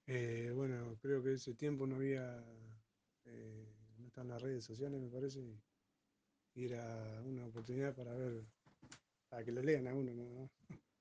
Bueno, creo que ese tiempo no estaban las redes sociales, me parece, y era una oportunidad para ver, para que lo lean a uno, ¿no?